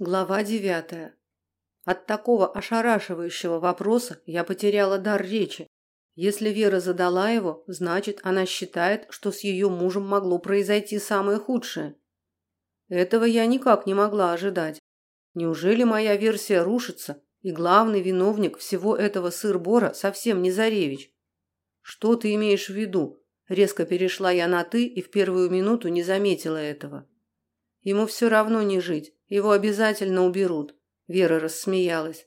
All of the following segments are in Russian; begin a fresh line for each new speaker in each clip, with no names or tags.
Глава 9. От такого ошарашивающего вопроса я потеряла дар речи. Если Вера задала его, значит, она считает, что с ее мужем могло произойти самое худшее. Этого я никак не могла ожидать. Неужели моя версия рушится, и главный виновник всего этого сыр-бора совсем не Заревич? Что ты имеешь в виду? Резко перешла я на «ты» и в первую минуту не заметила этого. Ему все равно не жить, его обязательно уберут. Вера рассмеялась.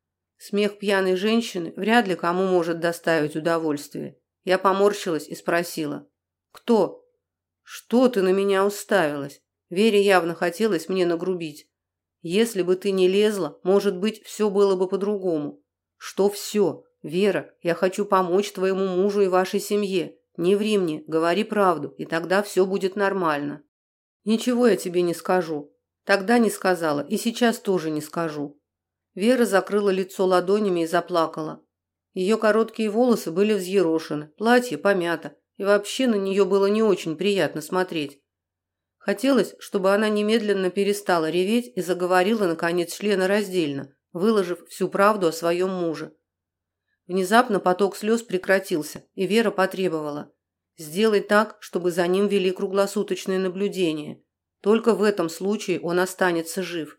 Смех пьяной женщины вряд ли кому может доставить удовольствие. Я поморщилась и спросила: «Кто?» «Что ты на меня уставилась?» Вере явно хотелось мне нагрубить. «Если бы ты не лезла, может быть, все было бы по-другому». «Что все? Вера, я хочу помочь твоему мужу и вашей семье. Не ври мне, говори правду, и тогда все будет нормально». «Ничего я тебе не скажу. Тогда не сказала, и сейчас тоже не скажу». Вера закрыла лицо ладонями и заплакала. Ее короткие волосы были взъерошены, платье помято, и вообще на нее было не очень приятно смотреть. Хотелось, чтобы она немедленно перестала реветь и заговорила, наконец, членораздельно, выложив всю правду о своем муже. Внезапно поток слез прекратился, и Вера потребовала: «Сделай так, чтобы за ним вели круглосуточное наблюдение. Только в этом случае он останется жив.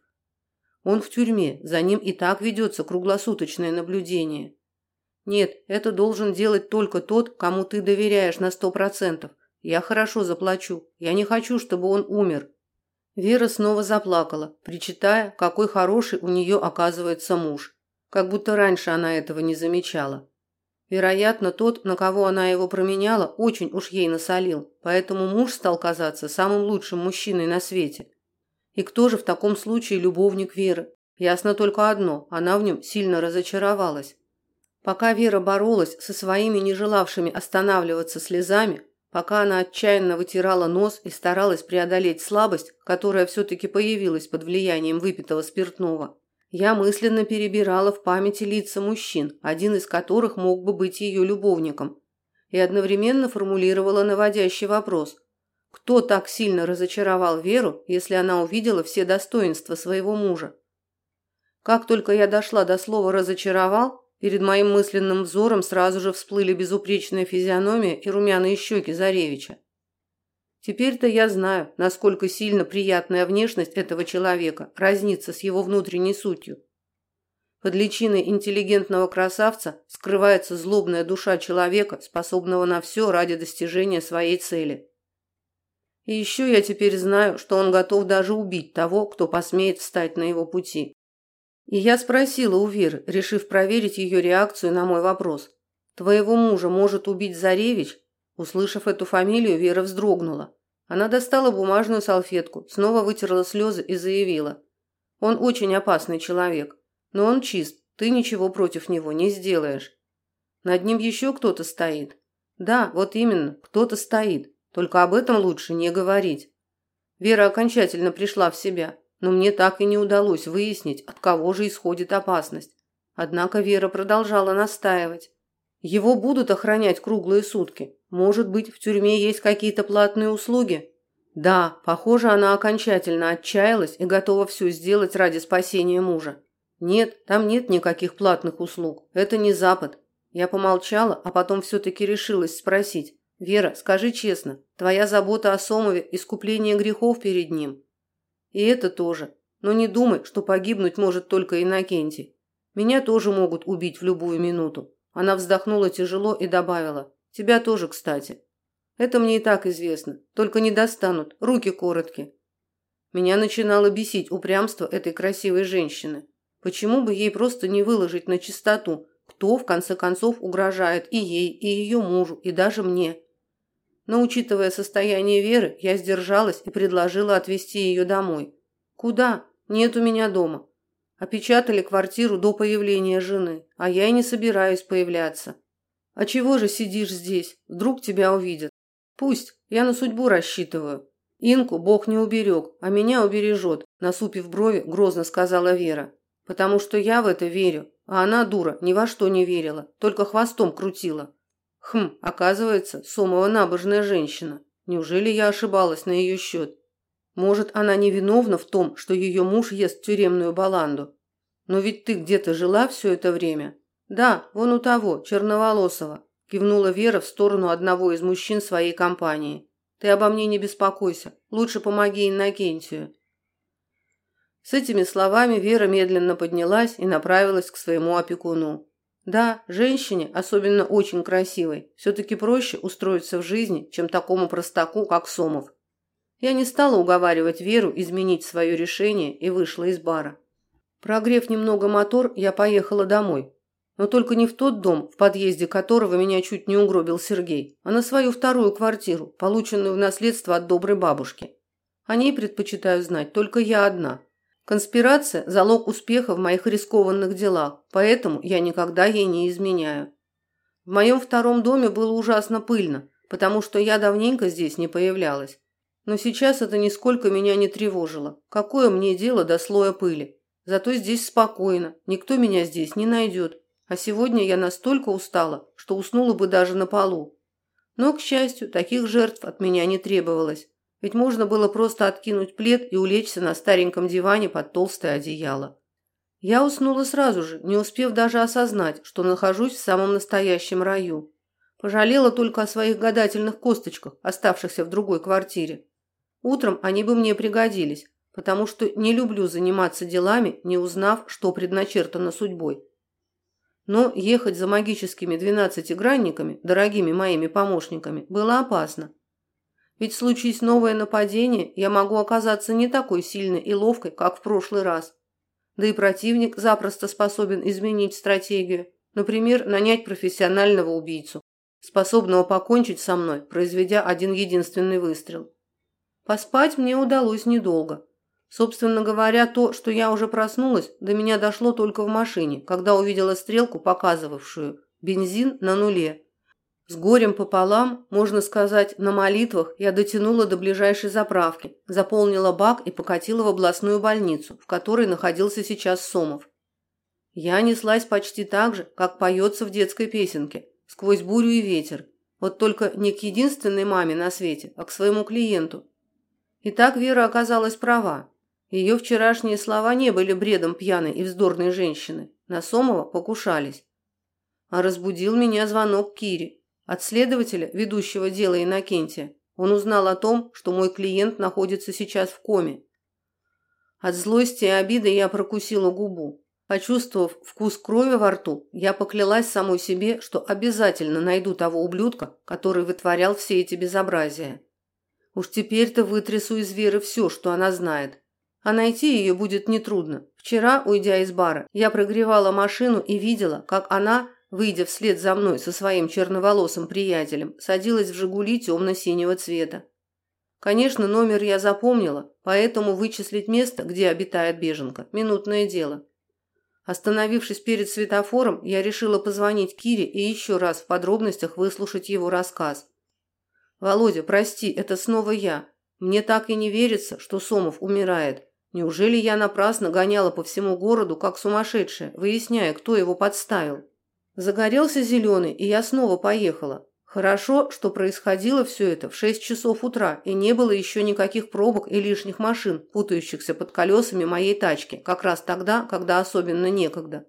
Он в тюрьме, за ним и так ведется круглосуточное наблюдение. Нет, это должен делать только тот, кому ты доверяешь на 100%. Я хорошо заплачу. Я не хочу, чтобы он умер». Вера снова заплакала, причитая, какой хороший у нее оказывается муж. Как будто раньше она этого не замечала. Вероятно, тот, на кого она его променяла, очень уж ей насолил, поэтому муж стал казаться самым лучшим мужчиной на свете. И кто же в таком случае любовник Веры? Ясно только одно – она в нем сильно разочаровалась. Пока Вера боролась со своими не желавшими останавливаться слезами, пока она отчаянно вытирала нос и старалась преодолеть слабость, которая все-таки появилась под влиянием выпитого спиртного, я мысленно перебирала в памяти лица мужчин, один из которых мог бы быть ее любовником, и одновременно формулировала наводящий вопрос: кто так сильно разочаровал Веру, если она увидела все достоинства своего мужа? Как только я дошла до слова «разочаровал», перед моим мысленным взором сразу же всплыли безупречная физиономия и румяные щеки Заревича. Теперь-то я знаю, насколько сильно приятная внешность этого человека разнится с его внутренней сутью. Под личиной интеллигентного красавца скрывается злобная душа человека, способного на все ради достижения своей цели. И еще я теперь знаю, что он готов даже убить того, кто посмеет встать на его пути. И я спросила у Веры, решив проверить ее реакцию на мой вопрос: «Твоего мужа может убить Заревич?» Услышав эту фамилию, Вера вздрогнула. Она достала бумажную салфетку, снова вытерла слезы и заявила: «Он очень опасный человек, но он чист, ты ничего против него не сделаешь». «Над ним еще кто-то стоит?» «Да, вот именно, кто-то стоит, только об этом лучше не говорить». Вера окончательно пришла в себя, но мне так и не удалось выяснить, от кого же исходит опасность. Однако Вера продолжала настаивать. «Его будут охранять круглые сутки. Может быть, в тюрьме есть какие-то платные услуги?» Да, похоже, она окончательно отчаялась и готова все сделать ради спасения мужа. Нет, там нет никаких платных услуг. Это не Запад. Я помолчала, а потом все-таки решилась спросить: «Вера, скажи честно, твоя забота о Сомове – искупление грехов перед ним?» «И это тоже. Но не думай, что погибнуть может только Иннокентий. Меня тоже могут убить в любую минуту». Она вздохнула тяжело и добавила: «Тебя тоже, кстати». «Это мне и так известно. Только не достанут. Руки короткие». Меня начинало бесить упрямство этой красивой женщины. Почему бы ей просто не выложить на чистоту, кто в конце концов угрожает и ей, и ее мужу, и даже мне? Но, учитывая состояние Веры, я сдержалась и предложила отвезти ее домой. «Куда? Нет у меня дома. Опечатали квартиру до появления жены, а я и не собираюсь появляться». «А чего же сидишь здесь? Вдруг тебя увидят?» «Пусть, я на судьбу рассчитываю. Инку Бог не уберег, а меня убережет», насупив брови, грозно сказала Вера. «Потому что я в это верю, а она, дура, ни во что не верила, только хвостом крутила». Оказывается, Сомова набожная женщина. Неужели я ошибалась на ее счет? Может, она не виновна в том, что ее муж ест тюремную баланду. Но ведь ты где-то жила все это время. Да, вон у того, черноволосого, кивнула Вера в сторону одного из мужчин своей компании. Ты обо мне не беспокойся, лучше помоги Иннокентию. С этими словами Вера медленно поднялась и направилась к своему опекуну. Да, женщине, особенно очень красивой, все-таки проще устроиться в жизни, чем такому простаку, как Сомов. Я не стала уговаривать Веру изменить свое решение и вышла из бара. Прогрев немного мотор, я поехала домой. Но только не в тот дом, в подъезде которого меня чуть не угробил Сергей, а на свою вторую квартиру, полученную в наследство от доброй бабушки. О ней предпочитаю знать только я одна. Конспирация – залог успеха в моих рискованных делах, поэтому я никогда ей не изменяю. В моем втором доме было ужасно пыльно, потому что я давненько здесь не появлялась. Но сейчас это нисколько меня не тревожило. Какое мне дело до слоя пыли? Зато здесь спокойно, никто меня здесь не найдет. А сегодня я настолько устала, что уснула бы даже на полу. Но, к счастью, таких жертв от меня не требовалось. Ведь можно было просто откинуть плед и улечься на стареньком диване под толстое одеяло. Я уснула сразу же, не успев даже осознать, что нахожусь в самом настоящем раю. Пожалела только о своих гадательных косточках, оставшихся в другой квартире. Утром они бы мне пригодились, потому что не люблю заниматься делами, не узнав, что предначертано судьбой. Но ехать за магическими 12-гранниками, дорогими моими помощниками, было опасно. Ведь случись новое нападение, я могу оказаться не такой сильной и ловкой, как в прошлый раз. Да и противник запросто способен изменить стратегию, например, нанять профессионального убийцу, способного покончить со мной, произведя один единственный выстрел. Поспать мне удалось недолго. Собственно говоря, то, что я уже проснулась, до меня дошло только в машине, когда увидела стрелку, показывавшую бензин на нуле. С горем пополам, можно сказать, на молитвах, я дотянула до ближайшей заправки, заполнила бак и покатила в областную больницу, в которой находился сейчас Сомов. Я неслась почти так же, как поется в детской песенке, сквозь бурю и ветер, вот только не к единственной маме на свете, а к своему клиенту. И так Вера оказалась права. Ее вчерашние слова не были бредом пьяной и вздорной женщины. На Сомова покушались. А разбудил меня звонок Кире. От следователя, ведущего дело Иннокентия, он узнал о том, что мой клиент находится сейчас в коме. От злости и обиды я прокусила губу. Почувствовав вкус крови во рту, я поклялась самой себе, что обязательно найду того ублюдка, который вытворял все эти безобразия. Уж теперь-то вытрясу из Веры все, что она знает. А найти ее будет нетрудно. Вчера, уйдя из бара, я прогревала машину и видела, как она, выйдя вслед за мной со своим черноволосым приятелем, садилась в «Жигули» темно-синего цвета. Конечно, номер я запомнила, поэтому вычислить место, где обитает беженка, минутное дело. Остановившись перед светофором, я решила позвонить Кире и еще раз в подробностях выслушать его рассказ. «Володя, прости, это снова я. Мне так и не верится, что Сомов умирает. Неужели я напрасно гоняла по всему городу, как сумасшедшая, выясняя, кто его подставил?» Загорелся зеленый, и я снова поехала. Хорошо, что происходило все это в 6 часов утра, и не было еще никаких пробок и лишних машин, путающихся под колесами моей тачки, как раз тогда, когда особенно некогда.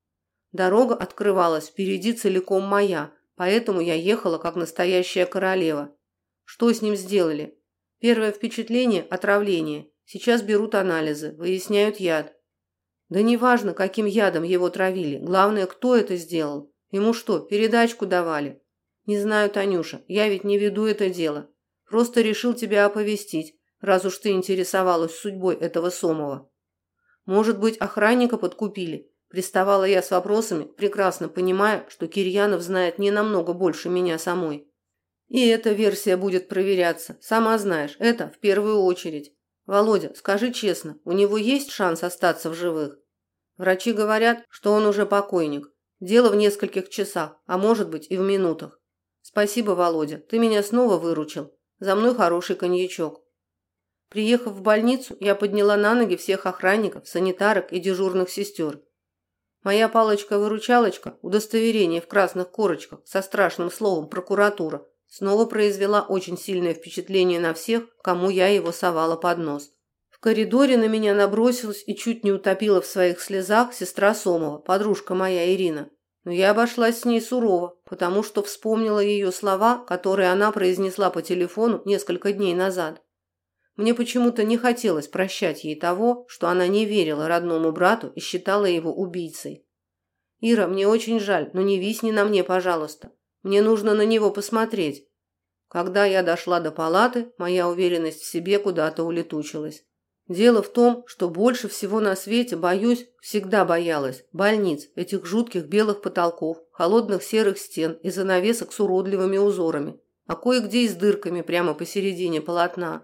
Дорога открывалась впереди целиком моя, поэтому я ехала как настоящая королева. Что с ним сделали? Первое впечатление – отравление. Сейчас берут анализы, выясняют яд. Да неважно, каким ядом его травили, главное, кто это сделал. Ему что, передачку давали? Не знаю, Танюша, я ведь не веду это дело. Просто решил тебя оповестить, раз уж ты интересовалась судьбой этого Сомова. Может быть, охранника подкупили? Приставала я с вопросами, прекрасно понимая, что Кирьянов знает не намного больше меня самой. И эта версия будет проверяться. Сама знаешь, это в первую очередь. Володя, скажи честно, у него есть шанс остаться в живых? Врачи говорят, что он уже покойник. Дело в нескольких часах, а может быть и в минутах. Спасибо, Володя, ты меня снова выручил. За мной хороший коньячок. Приехав в больницу, я подняла на ноги всех охранников, санитарок и дежурных сестер. Моя палочка-выручалочка, удостоверение в красных корочках со страшным словом «прокуратура», снова произвела очень сильное впечатление на всех, кому я его совала под нос. В коридоре на меня набросилась и чуть не утопила в своих слезах сестра Сомова, подружка моя Ирина. Но я обошлась с ней сурово, потому что вспомнила ее слова, которые она произнесла по телефону несколько дней назад. Мне почему-то не хотелось прощать ей того, что она не верила родному брату и считала его убийцей. «Ира, мне очень жаль, но не висни на мне, пожалуйста. Мне нужно на него посмотреть». Когда я дошла до палаты, моя уверенность в себе куда-то улетучилась. Дело в том, что больше всего на свете боюсь, всегда боялась, больниц, этих жутких белых потолков, холодных серых стен и занавесок с уродливыми узорами, а кое-где и с дырками прямо посередине полотна.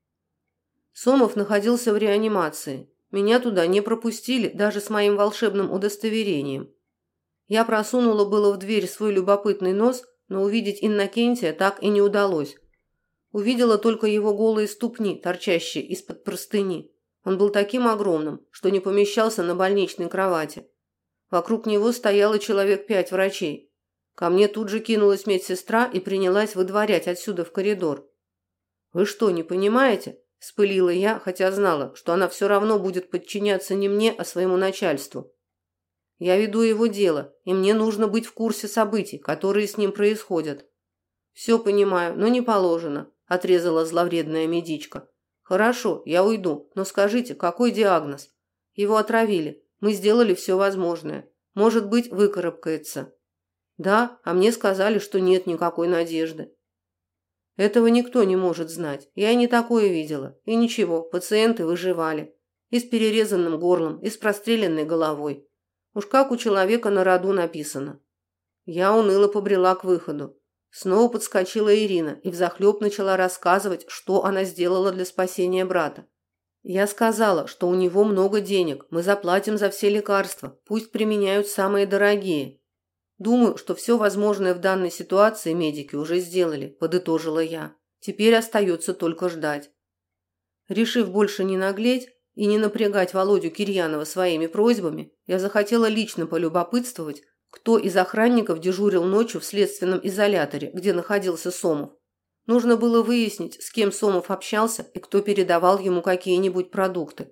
Сомов находился в реанимации. Меня туда не пропустили даже с моим волшебным удостоверением. Я просунула было в дверь свой любопытный нос, но увидеть Иннокентия так и не удалось. Увидела только его голые ступни, торчащие из-под простыни. Он был таким огромным, что не помещался на больничной кровати. Вокруг него стояло человек 5 врачей. Ко мне тут же кинулась медсестра и принялась выдворять отсюда в коридор. «Вы что, не понимаете?» – вспылила я, хотя знала, что она все равно будет подчиняться не мне, а своему начальству. «Я веду его дело, и мне нужно быть в курсе событий, которые с ним происходят». «Все понимаю, но не положено», – отрезала зловредная медичка. «Хорошо, я уйду, но скажите, какой диагноз?» «Его отравили. Мы сделали все возможное. Может быть, выкарабкается». «Да, а мне сказали, что нет никакой надежды». «Этого никто не может знать. Я и не такое видела. И ничего, пациенты выживали. И с перерезанным горлом, и с простреленной головой. Уж как у человека на роду написано». Я уныло побрела к выходу. Снова подскочила Ирина и взахлеб начала рассказывать, что она сделала для спасения брата. Я сказала, что у него много денег, мы заплатим за все лекарства, пусть применяют самые дорогие. Думаю, что все возможное в данной ситуации медики уже сделали, подытожила я. Теперь остается только ждать. Решив больше не наглеть и не напрягать Володю Кирьянова своими просьбами, я захотела лично полюбопытствовать, кто из охранников дежурил ночью в следственном изоляторе, где находился Сомов. Нужно было выяснить, с кем Сомов общался и кто передавал ему какие-нибудь продукты.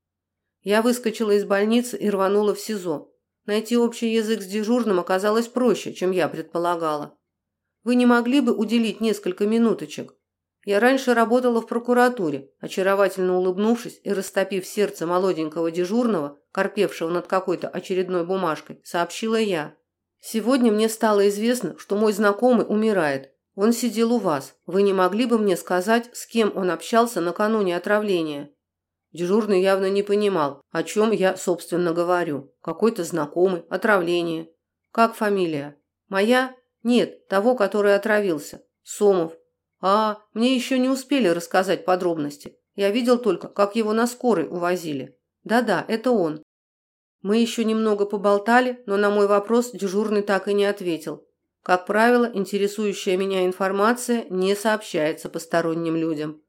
Я выскочила из больницы и рванула в СИЗО. Найти общий язык с дежурным оказалось проще, чем я предполагала. «Вы не могли бы уделить несколько минуточек? Я раньше работала в прокуратуре», очаровательно улыбнувшись и растопив сердце молоденького дежурного, корпевшего над какой-то очередной бумажкой, сообщила я. «Сегодня мне стало известно, что мой знакомый умирает. Он сидел у вас. Вы не могли бы мне сказать, с кем он общался накануне отравления?» Дежурный явно не понимал, о чем я, собственно, говорю. Какой-то знакомый, отравление. «Как фамилия?» «Моя?» «Нет, того, который отравился. Сомов». «А, мне еще не успели рассказать подробности. Я видел только, как его на скорой увозили. Да-да, это он». Мы еще немного поболтали, но на мой вопрос дежурный так и не ответил. Как правило, интересующая меня информация не сообщается посторонним людям.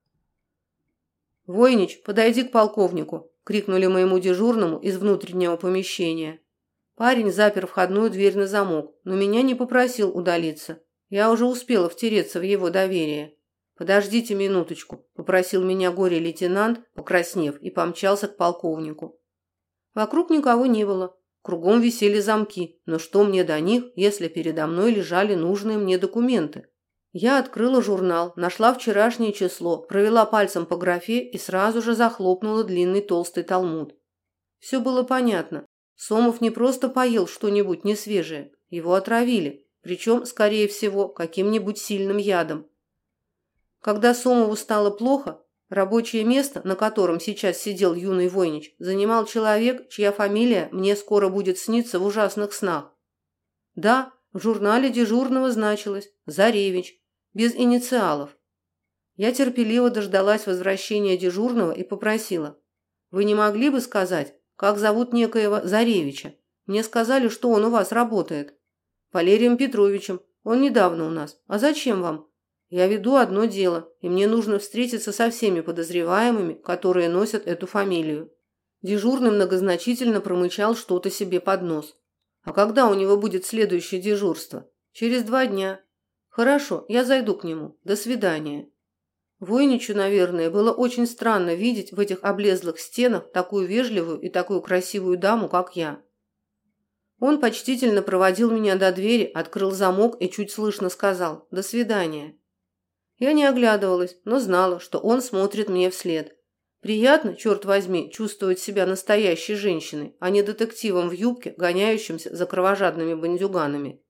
«Войнич, подойди к полковнику», – крикнули моему дежурному из внутреннего помещения. Парень запер входную дверь на замок, но меня не попросил удалиться. Я уже успела втереться в его доверие. «Подождите минуточку», – попросил меня горе-лейтенант, покраснев, и помчался к полковнику. Вокруг никого не было. Кругом висели замки, но что мне до них, если передо мной лежали нужные мне документы? Я открыла журнал, нашла вчерашнее число, провела пальцем по графе и сразу же захлопнула длинный толстый талмуд. Все было понятно. Сомов не просто поел что-нибудь несвежее, его отравили, причем, скорее всего, каким-нибудь сильным ядом. Когда Сомову стало плохо, рабочее место, на котором сейчас сидел юный Войнич, занимал человек, чья фамилия мне скоро будет сниться в ужасных снах. Да, в журнале дежурного значилось «Заревич», без инициалов. Я терпеливо дождалась возвращения дежурного и попросила: «Вы не могли бы сказать, как зовут некоего Заревича? Мне сказали, что он у вас работает». «Валерием Петровичем. Он недавно у нас. А зачем вам?» «Я веду одно дело, и мне нужно встретиться со всеми подозреваемыми, которые носят эту фамилию». Дежурный многозначительно промычал что-то себе под нос. «А когда у него будет следующее дежурство?» «Через 2 дня». Хорошо, я зайду к нему. До свидания. Войничу, наверное, было очень странно видеть в этих облезлых стенах такую вежливую и такую красивую даму, как я. Он почтительно проводил меня до двери, открыл замок и чуть слышно сказал «До свидания». Я не оглядывалась, но знала, что он смотрит мне вслед. Приятно, черт возьми, чувствовать себя настоящей женщиной, а не детективом в юбке, гоняющимся за кровожадными бандюганами.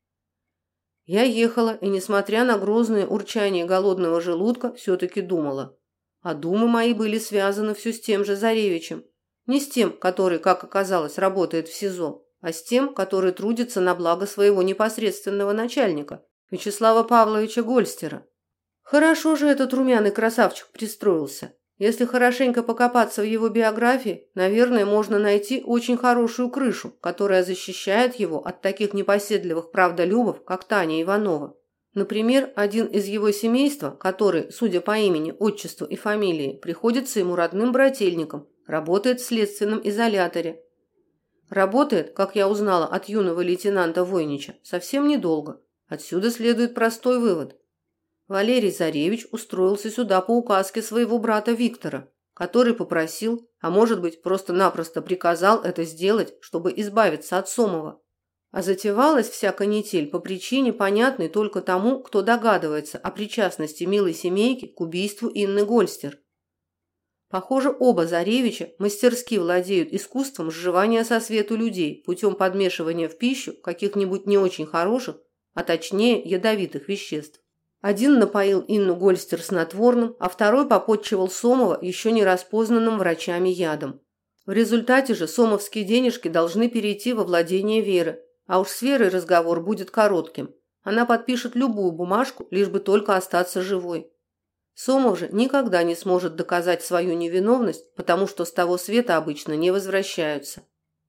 Я ехала и, несмотря на грозное урчание голодного желудка, все-таки думала. А думы мои были связаны все с тем же Заревичем. Не с тем, который, как оказалось, работает в СИЗО, а с тем, который трудится на благо своего непосредственного начальника, Вячеслава Павловича Гольстера. Хорошо же этот румяный красавчик пристроился. Если хорошенько покопаться в его биографии, наверное, можно найти очень хорошую крышу, которая защищает его от таких непоседливых правдолюбов, как Таня Иванова. Например, один из его семейства, который, судя по имени, отчеству и фамилии, приходится ему родным брательником, работает в следственном изоляторе. Работает, как я узнала от юного лейтенанта Войнича, совсем недолго. Отсюда следует простой вывод. Валерий Заревич устроился сюда по указке своего брата Виктора, который попросил, а может быть, просто-напросто приказал это сделать, чтобы избавиться от Сомова. А затевалась вся канитель по причине, понятной только тому, кто догадывается о причастности милой семейки к убийству Инны Гольстер. Похоже, оба Заревича мастерски владеют искусством сживания со свету людей путем подмешивания в пищу каких-нибудь не очень хороших, а точнее ядовитых веществ. Один напоил Инну Гольстер снотворным, а второй попотчевал Сомова еще не распознанным врачами ядом. В результате же сомовские денежки должны перейти во владение Веры, а уж с Верой разговор будет коротким. Она подпишет любую бумажку, лишь бы только остаться живой. Сомов же никогда не сможет доказать свою невиновность, потому что с того света обычно не возвращаются.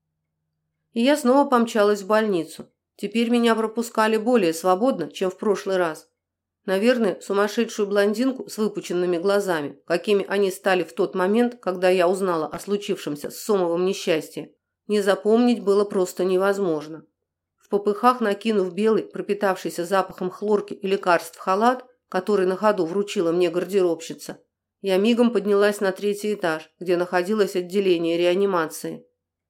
И я снова помчалась в больницу. Теперь меня пропускали более свободно, чем в прошлый раз. Наверное, сумасшедшую блондинку с выпученными глазами, какими они стали в тот момент, когда я узнала о случившемся с Сомовым несчастье, не запомнить было просто невозможно. В попыхах, накинув белый, пропитавшийся запахом хлорки и лекарств халат, который на ходу вручила мне гардеробщица, я мигом поднялась на 3-й этаж, где находилось отделение реанимации.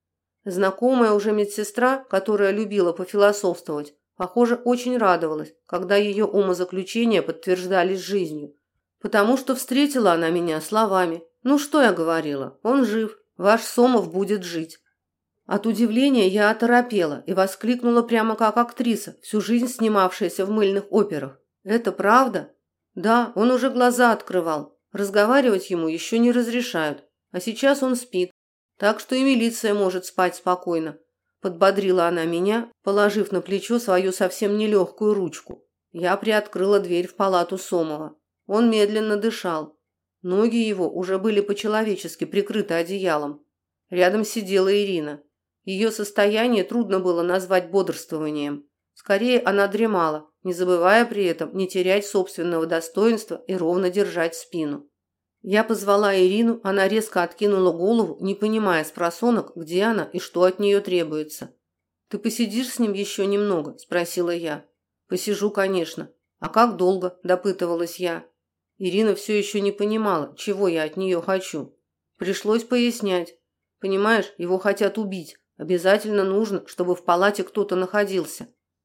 Знакомая уже медсестра, которая любила пофилософствовать, похоже, очень радовалась, когда ее умозаключения подтверждались жизнью, потому что встретила она меня словами: «Ну что я говорила, он жив, ваш Сомов будет жить». От удивления я оторопела и воскликнула прямо как актриса, всю жизнь снимавшаяся в мыльных операх: «Это правда?» «Да, он уже глаза открывал, разговаривать ему еще не разрешают, а сейчас он спит, так что и милиция может спать спокойно». Подбодрила она меня, положив на плечо свою совсем нелегкую ручку. Я приоткрыла дверь в палату Сомова. Он медленно дышал. Ноги его уже были по-человечески прикрыты одеялом. Рядом сидела Ирина. Ее состояние трудно было назвать бодрствованием. Скорее, она дремала, не забывая при этом не терять собственного достоинства и ровно держать спину. Я позвала Ирину, она резко откинула голову, не понимая спросонок, где она и что от нее требуется. «Ты посидишь с ним еще немного?» – спросила я. «Посижу, конечно. А как долго?» – допытывалась я. Ирина все еще не понимала, чего я от нее хочу. Пришлось пояснять. «Понимаешь, его хотят убить. Обязательно нужно, чтобы в палате кто-то находился».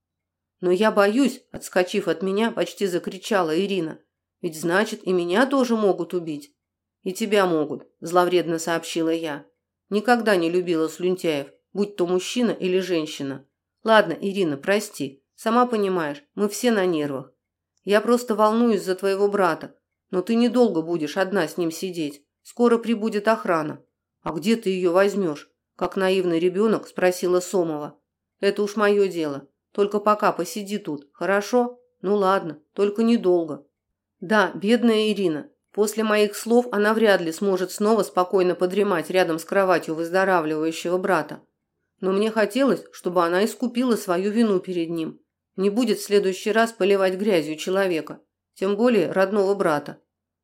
«Но я боюсь», – отскочив от меня, почти закричала Ирина. «Ведь значит, и меня тоже могут убить». «И тебя могут», – зловредно сообщила я. Никогда не любила слюнтяев, будь то мужчина или женщина. «Ладно, Ирина, прости. Сама понимаешь, мы все на нервах. Я просто волнуюсь за твоего брата. Но ты недолго будешь одна с ним сидеть. Скоро прибудет охрана». «А где ты ее возьмешь?» – как наивный ребенок спросила Сомова. «Это уж мое дело. Только пока посиди тут, хорошо? Ну ладно, только недолго». Да, бедная Ирина. После моих слов она вряд ли сможет снова спокойно подремать рядом с кроватью выздоравливающего брата. Но мне хотелось, чтобы она искупила свою вину перед ним. Не будет в следующий раз поливать грязью человека, тем более родного брата.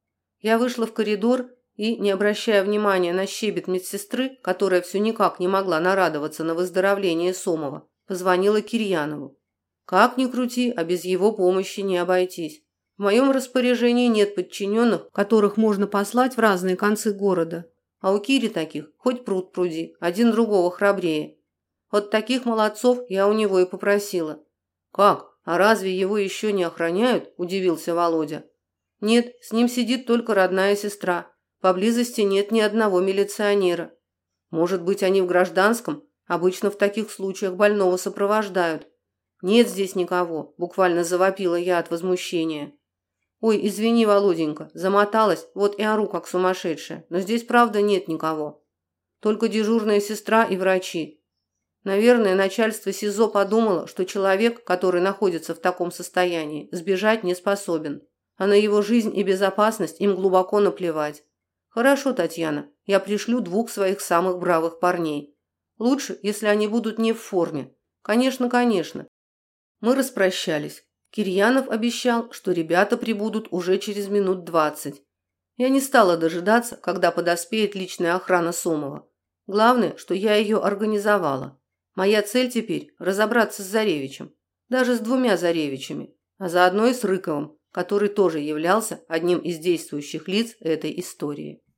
Я вышла в коридор и, не обращая внимания на щебет медсестры, которая все никак не могла нарадоваться на выздоровление Сомова, позвонила Кирьянову. Как ни крути, а без его помощи не обойтись. В моем распоряжении нет подчиненных, которых можно послать в разные концы города. А у Кири таких хоть пруд пруди, один другого храбрее. Вот таких молодцов я у него и попросила. Как? А разве его еще не охраняют? Удивился Володя. Нет, с ним сидит только родная сестра. Поблизости нет ни одного милиционера. Может быть, они в гражданском? Обычно в таких случаях больного сопровождают. Нет здесь никого, буквально завопила я от возмущения. Ой, извини, Володенька, замоталась, вот и ору как сумасшедшая. Но здесь правда нет никого. Только дежурная сестра и врачи. Наверное, начальство СИЗО подумало, что человек, который находится в таком состоянии, сбежать не способен. А на его жизнь и безопасность им глубоко наплевать. Хорошо, Татьяна, я пришлю 2 своих самых бравых парней. Лучше, если они будут не в форме. Конечно, конечно. Мы распрощались. Кирьянов обещал, что ребята прибудут уже через минут 20. Я не стала дожидаться, когда подоспеет личная охрана Сомова. Главное, что я ее организовала. Моя цель теперь – разобраться с Заревичем. Даже с 2 Заревичами. А заодно и с Рыковым, который тоже являлся одним из действующих лиц этой истории.